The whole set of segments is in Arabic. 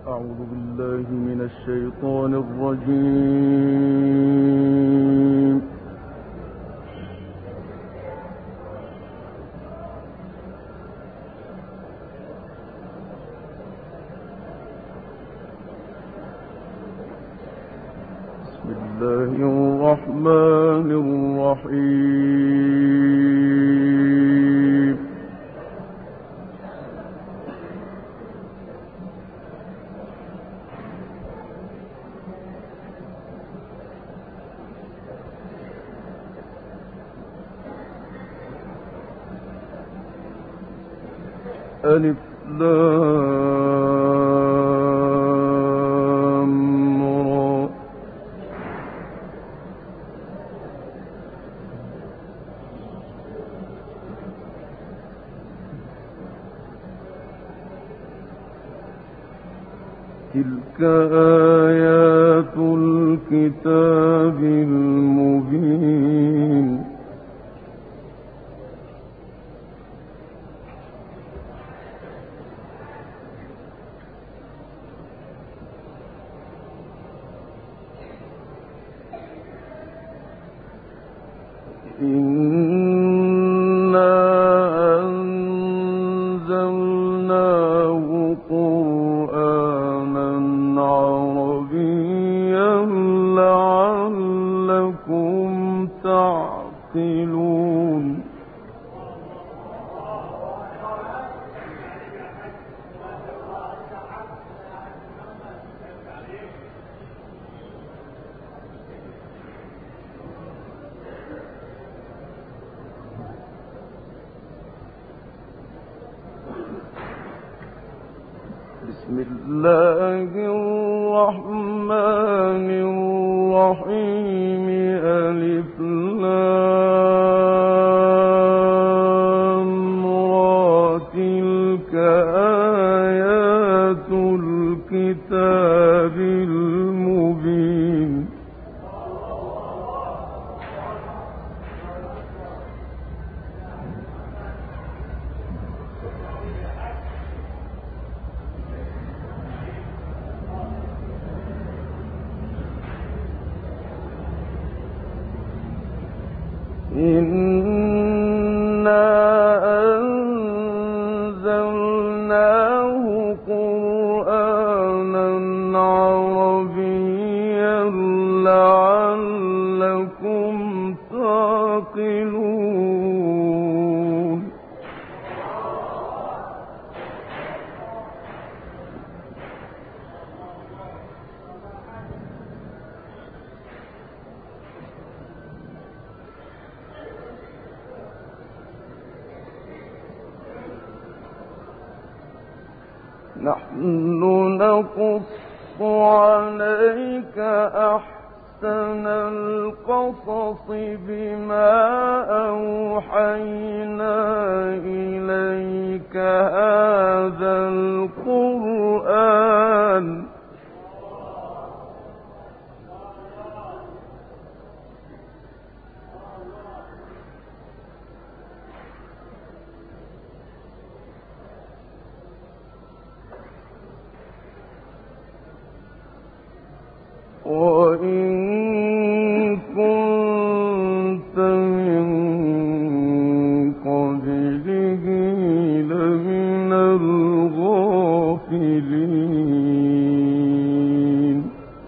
أعوذ بالله من الشيطان الرجيم. بسم الله الرحمن الرحيم. ألف لام را. تلك آيات الكتاب المبين. إنا أنزلناه قرآنا عربيا لعلكم تعقلون. بسم الله الرحمن الرحيم. ألف لام را. تلك آيات الكتاب المبين. إنا أنزلناه قرآنا عربيا لعلكم تعقلون. نحن نقص عليك أحسن القصص بما أوحينا إليك هذا القرآن وإن كنت من قبله لمن الغافلين.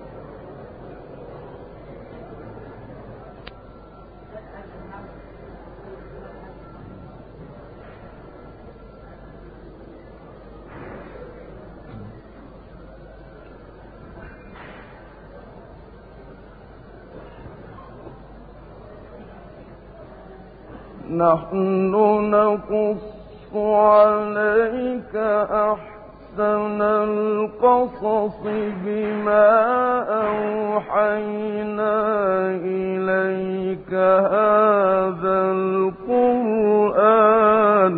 نحن نقص عليك أحسن القصص بما أوحينا إليك هذا القرآن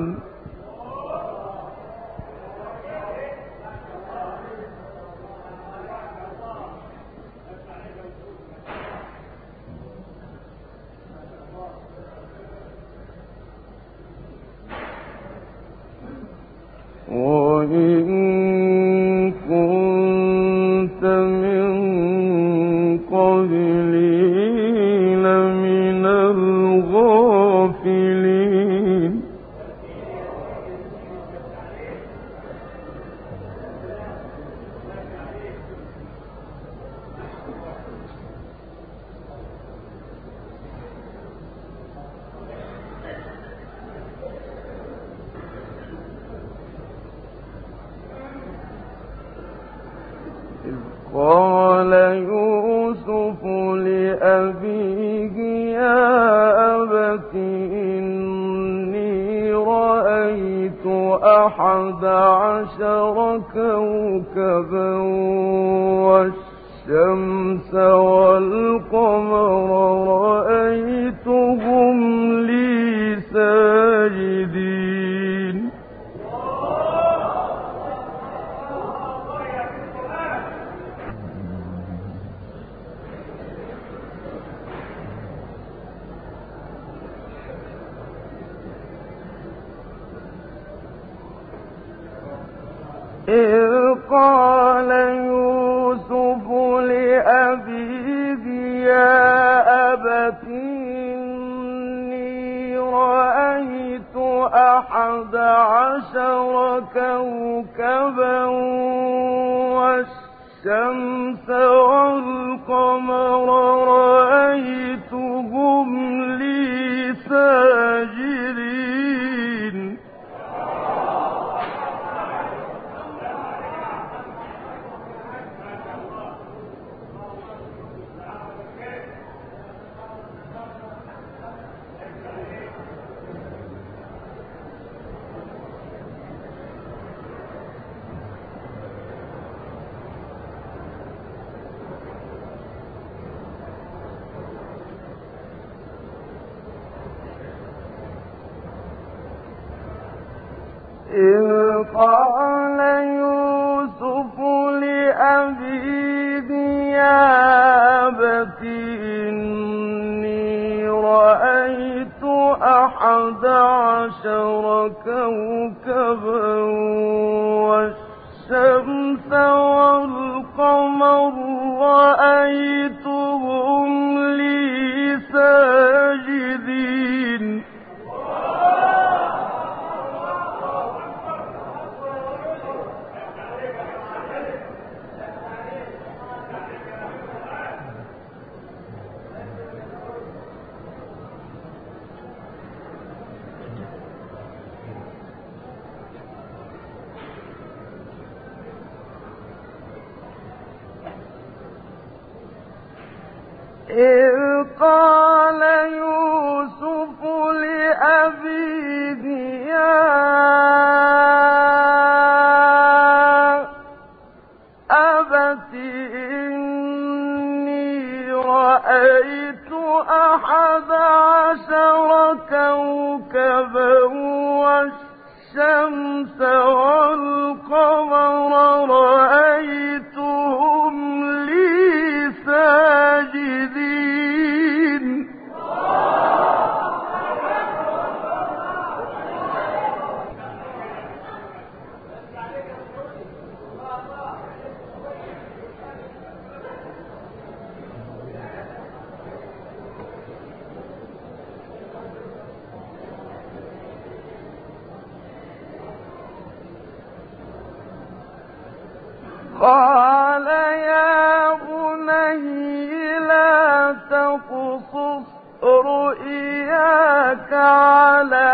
وإن كنت إذ قال يوسف لأبيه يا أبت إني رأيت 11 كوكبا والشمس والقمر رأيتهم لي ساجدين. إذ قال يوسف لأبيه يا أبت إني رأيت 11 كوكبا والشمس والقمر رأيتهم لي ساجدين. إذ قال يوسف لأبيه يا أبت إني رأيت 11 كوكبا والشمس والقمر رأيتهم لي ساجدين. إذ قال يوسف لأبيه يا أبت إني رأيت 11 كوكبا والشمس والقمر رأيتهم لي ساجدين. قال يا بني لا تقصص رؤياك على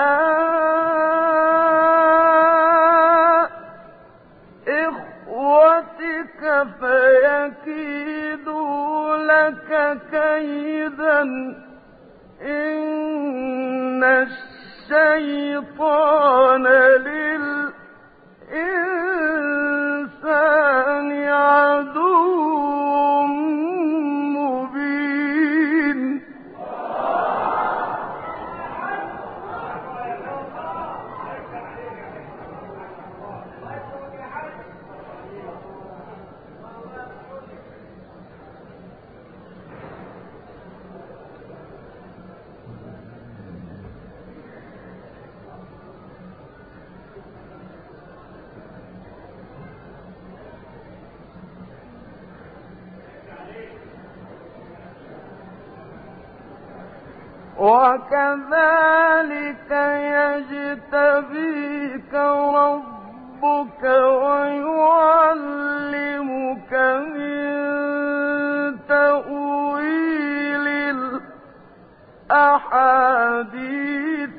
إخوتك فيكيدوا لك كيدا إن الشيطان للإنسان عدو مبين. وكذلك يجتبيك ربك ويعلمك من تأويل الأحاديث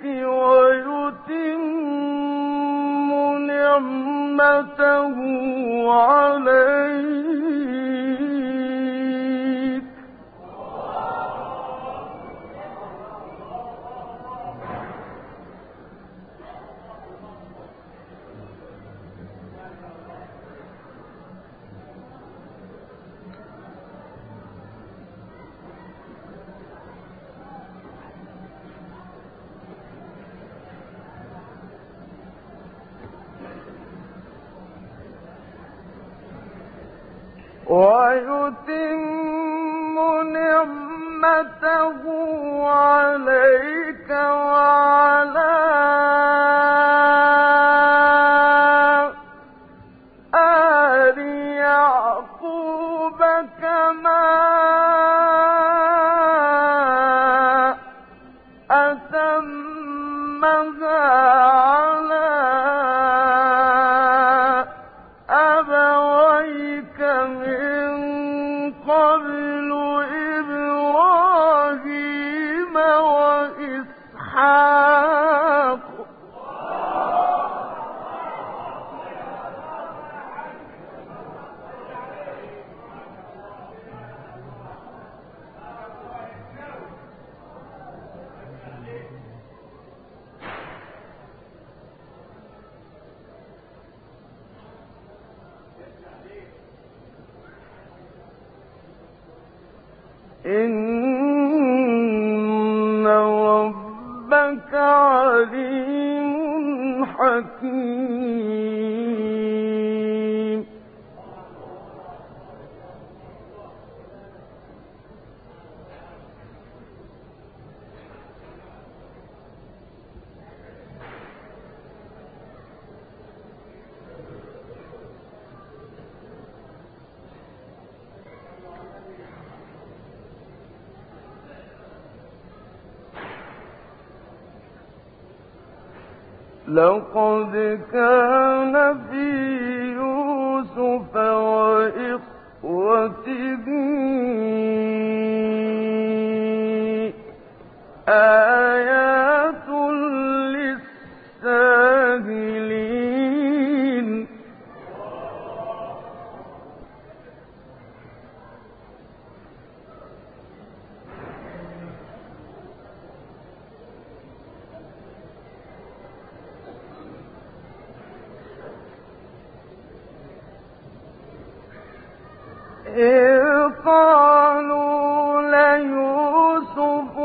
ويتم نعمته عليك ويتم نعمته عليك وعلى آل يعقوب كما أتمها على أبويك من قبل إبراهيم وإسحاق إن ربك عليم حكيم لقد كان في يوسف وإخوته آيات للسائلين إذ قالوا ليوسف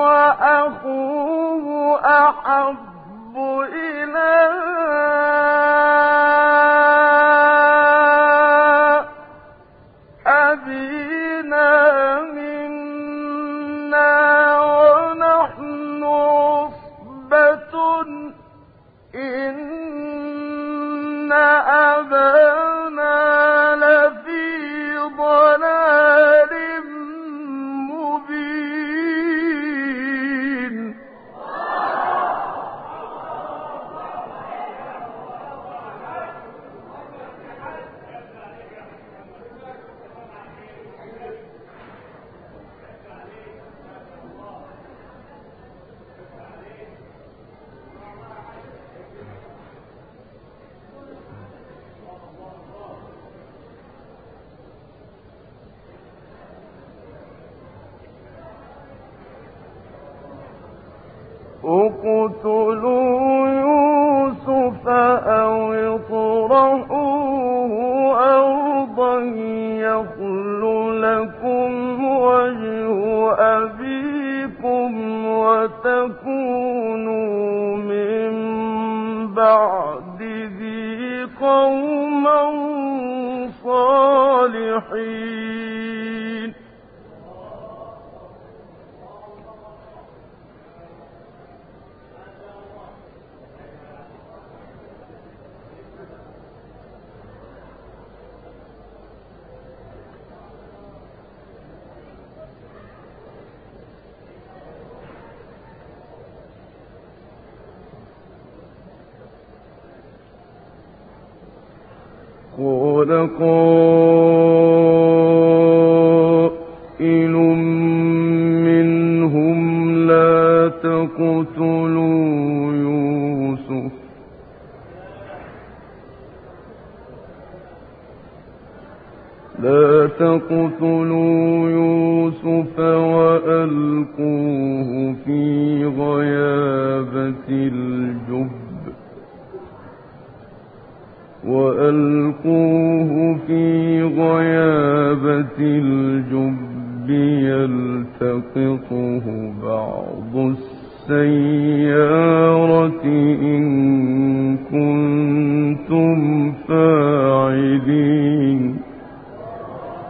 وأخوه أحب إلى أبينا منا ونحن عصبة إن أبانا لفي ضلال مبين اقتلوا يوسف أو اطرحوه أرضا يخل لكم وجه أبيكم وتكونوا من بعده قوما صالحين قال قائل منهم لا تقتلوا يوسف وألقوه في غيابة الجب يلتقطه بعض السيارة إن كنتم فاعلين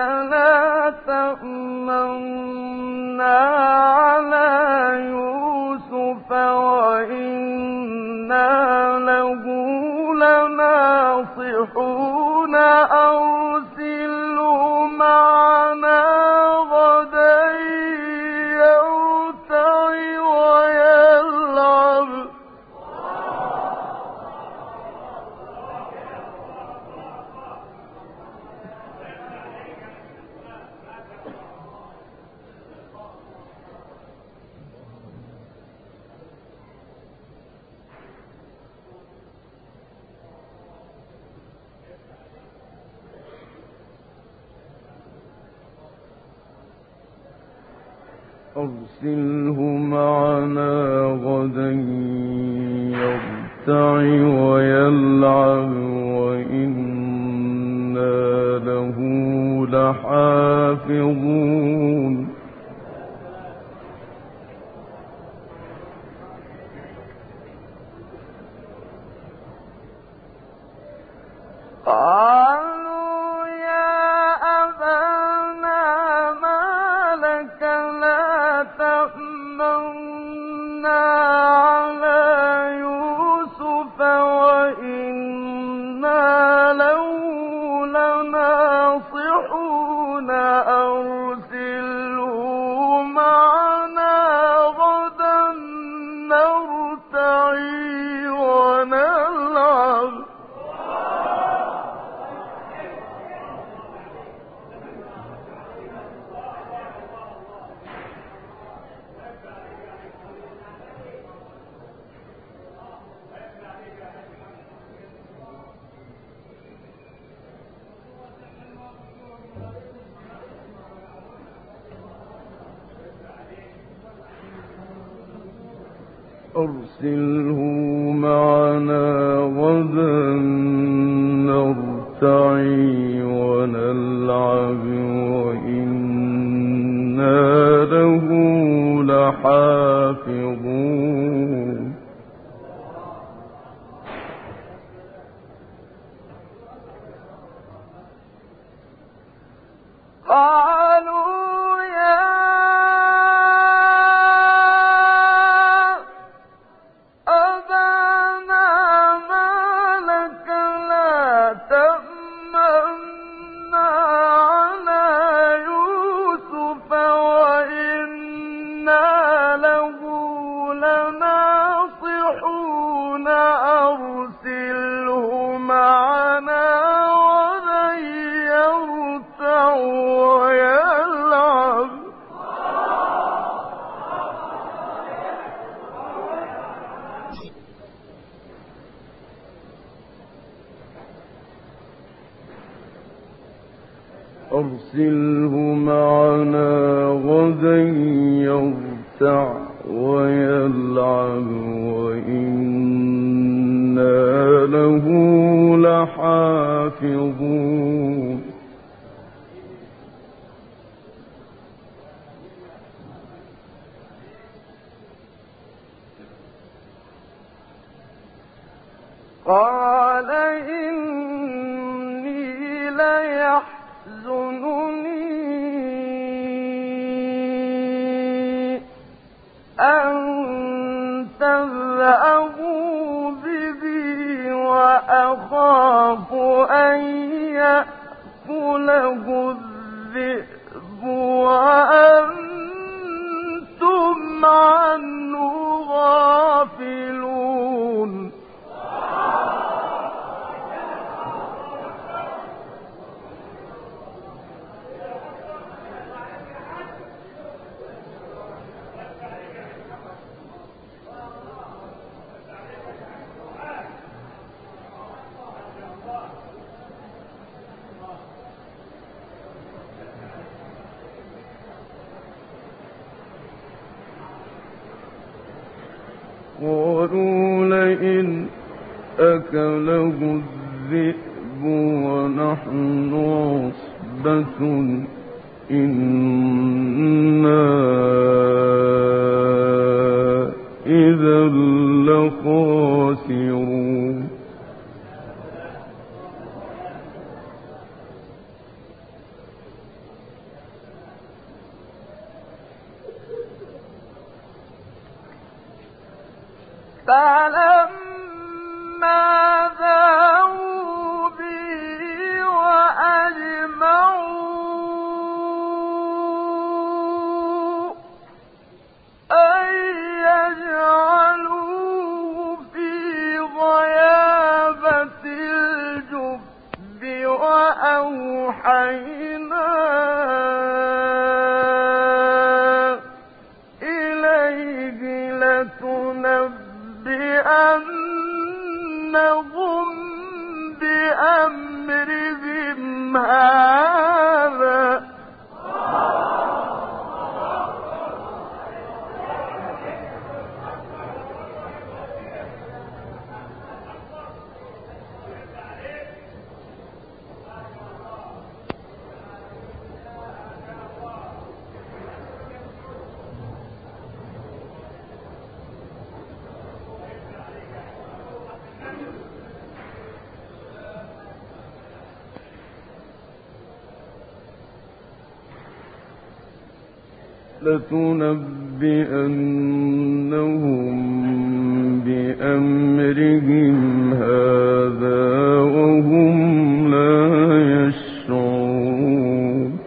لا تأمنا على يوسف وإنا له لناصحون أرسله معنا غدا يرتع ويلعب. أرسله معنا غدا يرتع ويلعب وإنا له لحافظون. قالوا يا أبانا ما لك لا تأمنا على يوسف وإنا له لناصحون أرسله معنا غدا نرتع ونلعب. أرسله معنا غدا نرتع ونلعب وإنا له لحافظون. قالوا يا أبانا ما لك لا تأمنا على يوسف وإنا له لناصحون أرسله معنا غدا يرتع ويلعب. أرسله معنا غدا يرتع ويلعب وإنا له لحافظون. قال إني ليحزنني أن تذهبوا به وأخاف أن يأكله الذئب وأنتم عنه غافلون. قالوا لئن أكله الذئب ونحن عصبة إنا إذا لخاسرون. فلما ذاقوا به وأجمعوا أن يجعلوه في غيابة الجب وأوحينا إليه لتنبئنهم بأمرهم هذا لتنبئنهم بأمرهم هذا وهم لا يشعرون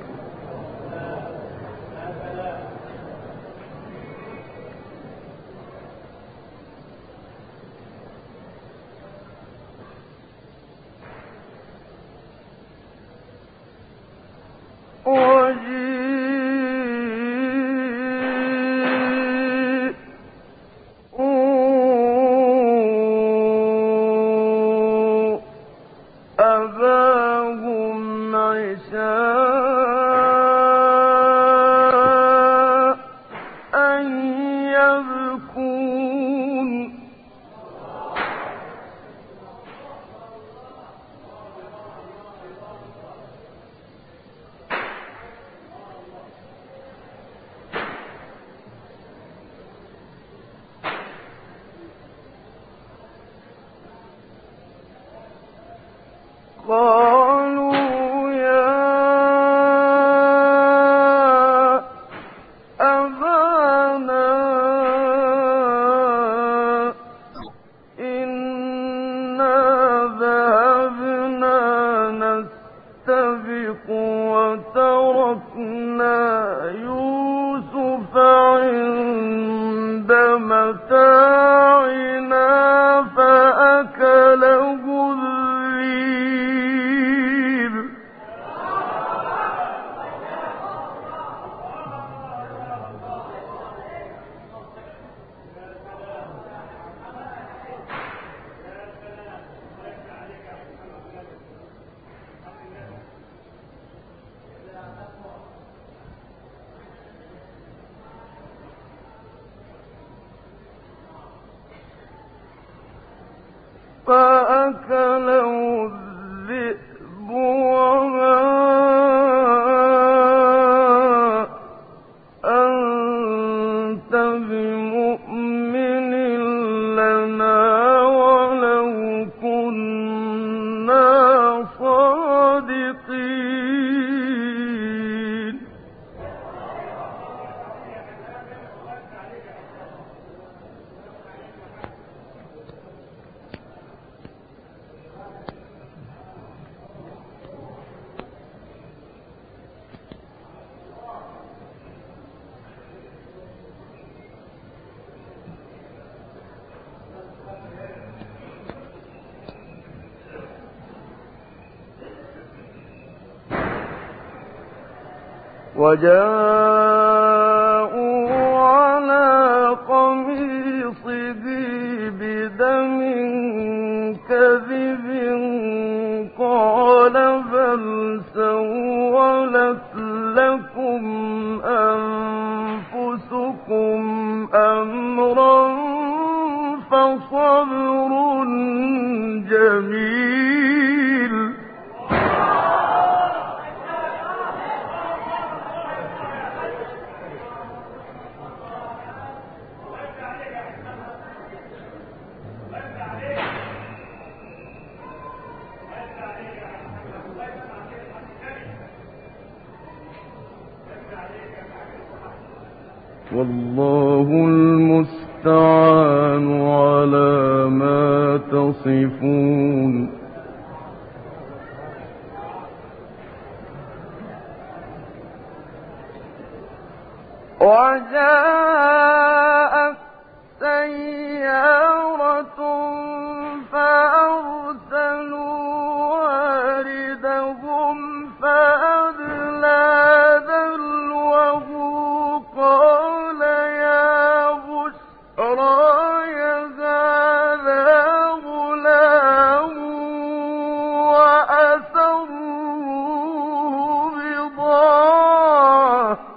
أباهم عشاء يبكون قالوا يا أبانا إنا ذهبنا نستبق وتركنا يوسف عند متاعنا فأكله الذئب فأكله الذئب وما أنت بمؤمن لنا ولو كنا صادقين وجاءوا على قميصه بدم كذب قال بل سولت لكم أنفسكم أمرا فصبر جميل والله المستعان على وجاءت سيارة فأرسلوا واردهم فأدلى دلوه قال يا بشرى هذا غلام وأسروه بضاعة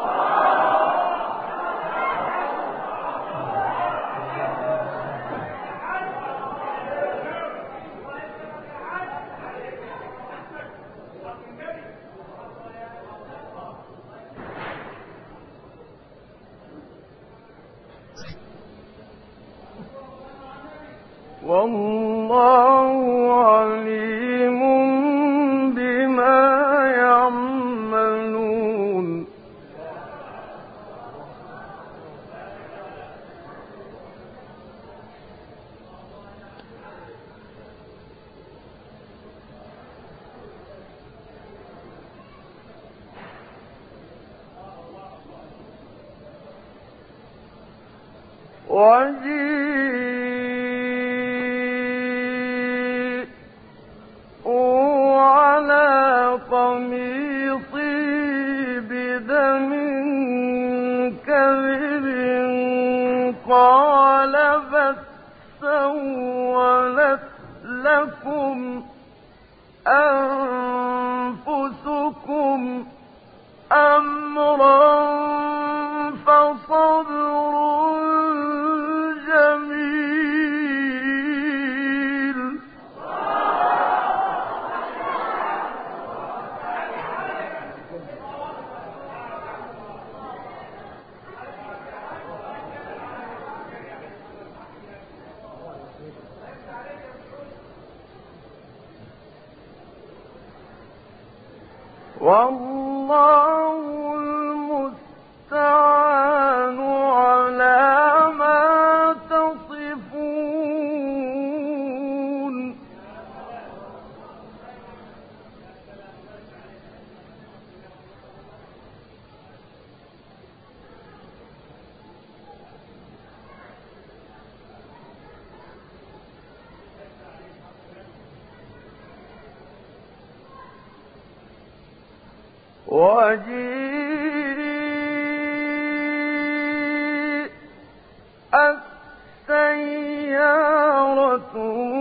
والله عليم بما يعملون على قميصي بدم كذب قال بل سولت لكم أنفسكم أمرا فصبر جميل والله المستعان على ما تصفون وجيءت سيارة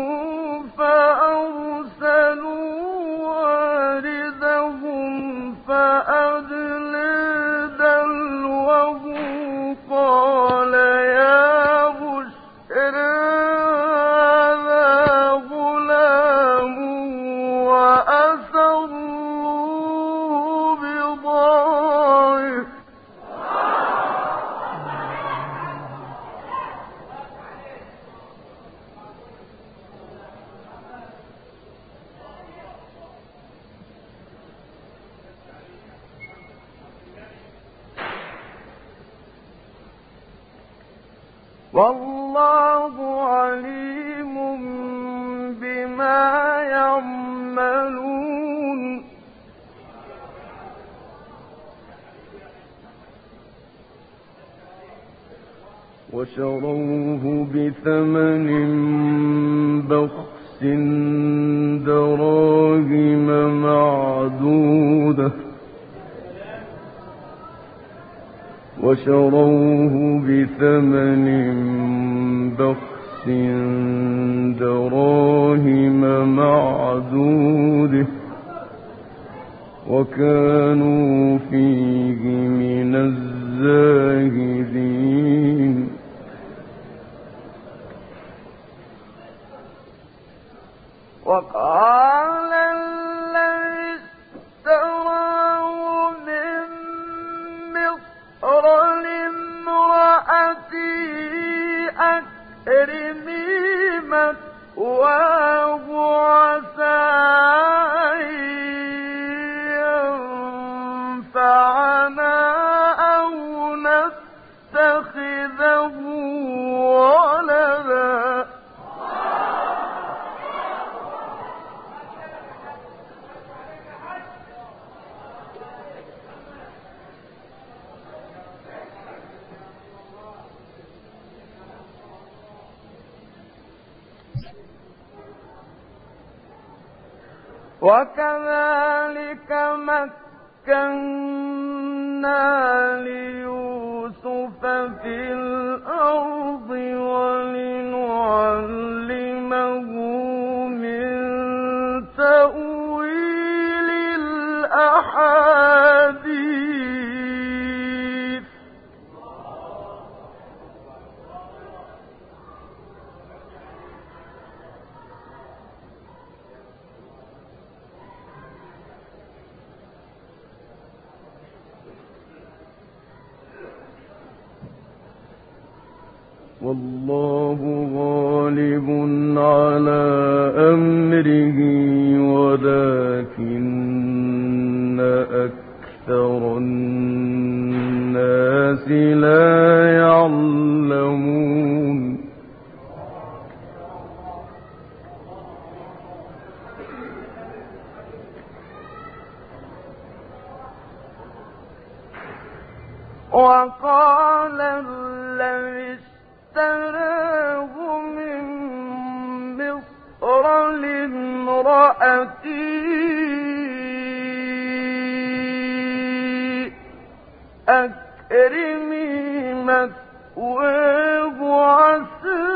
فأرسلوا واردهم فأدلى دلوه قال يا بشرى هذا غلام وأسروه بضاعة والله عليم بما يعملون وشروه بثمن بخس دراهم معدودة وشروه بثمن بخس دراهم معدودة وكانوا فيه من الزاهدين وقال الذي اشتراه من مصر لامرأته أكرمي مثواه عسى أن ينفعنا أو نتخذه ولدا وكذلك مكنا ليوسف في الأرض ولنعلمه من تأويل الأحاديث والله غالب على أمره ولكن أكثر الناس لا يعلمون وقال الذي اشتراه من مصر لامرأته أكرمي مثواه عسى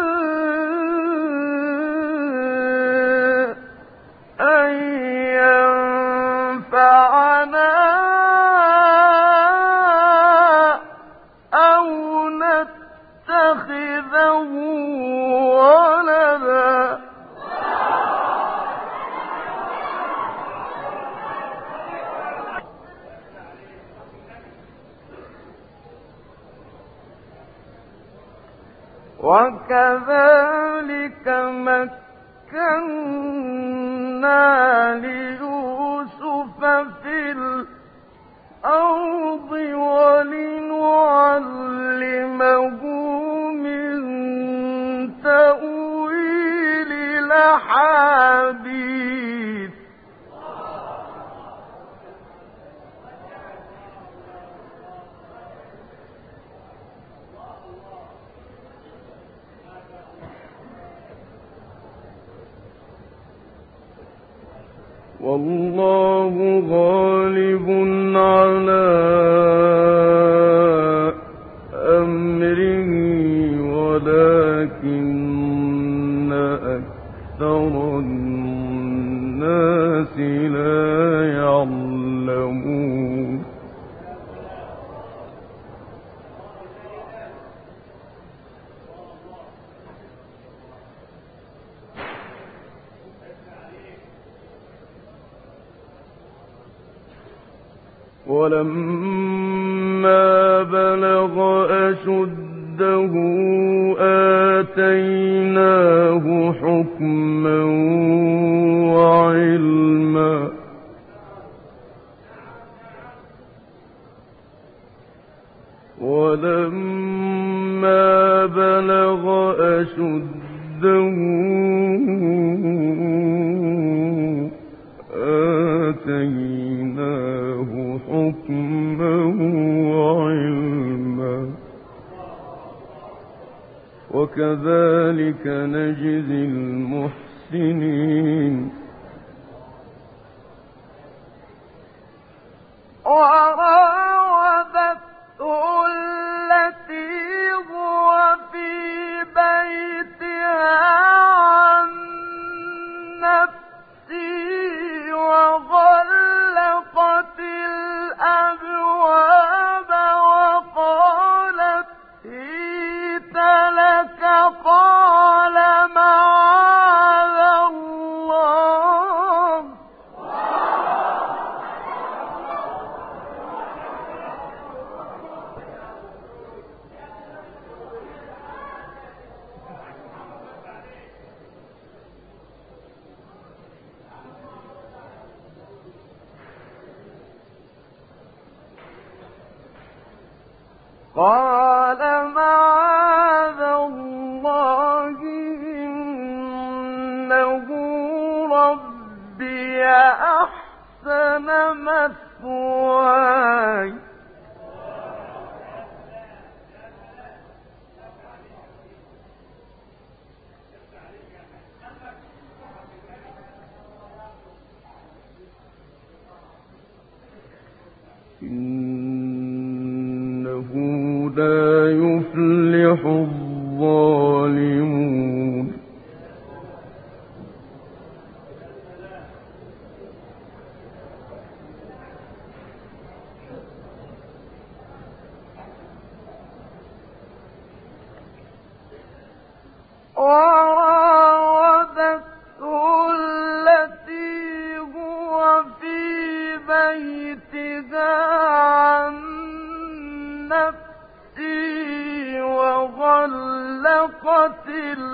أن ينفعنا أو نتخذه ولدا وكذلك مكنا ليوسف في الأرض ولنعلمه من تأويل الأحاديث والله غالب على أمره ولكن أكثر الناس لا يعلمون ولما بلغ أشده آتيناه حكما وعلما ولما بلغ أشده آتيناه حكما وعلما وكذلك نجزي المحسنين وراودته التي هو في بيتها عن نفسه وغلقت الأبواب وقالت هيت لك قال معاذ الله قال معاذ الله إنه ربي أحسن مثواي لا يفلح الظالمون وراودته التي هو في بيتها عن نفسه وغلقت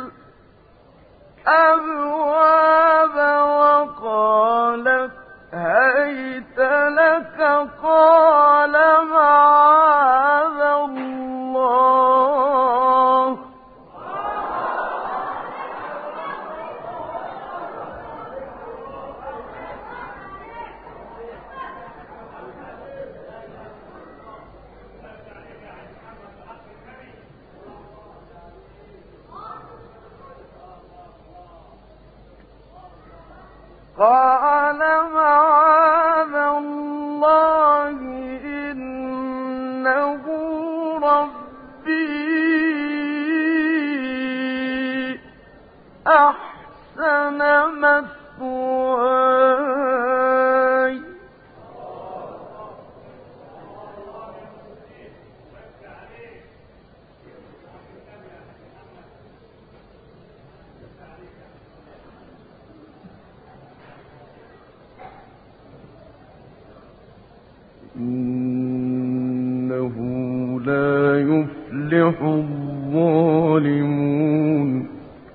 الأبواب وقالت هيت لك قال معاذ الله قال معاذ الله إنه ربي أحسن مثواي إنه لا يفلح الظالمون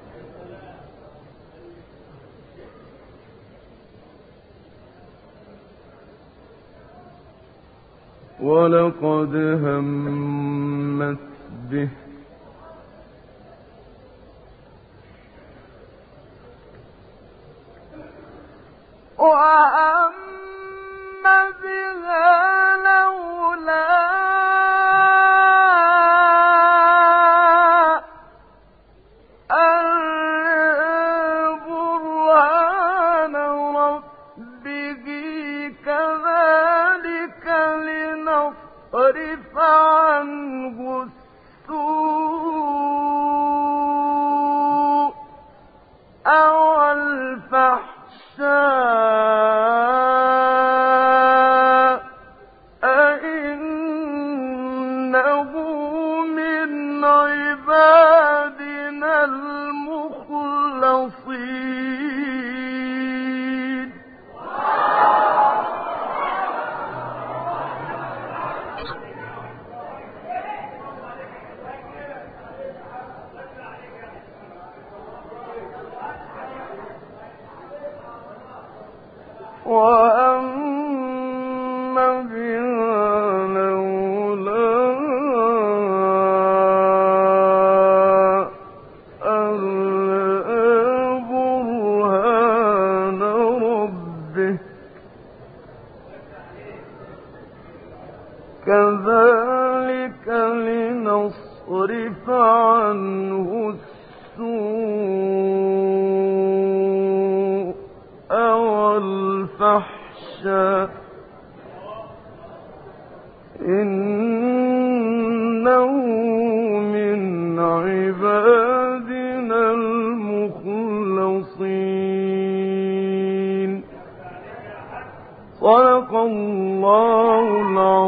ولقد همت به وهم بها لولا أن برهان ربه كذلك لنصرف عنه السوء والفحشاء إنه من عبادنا المخلصين وأما بها لولا أن رأى برهان ربه كذلك لنصرف عنه السوء والفحشاء إنه من عبادنا المخلصين صدق الله العظيم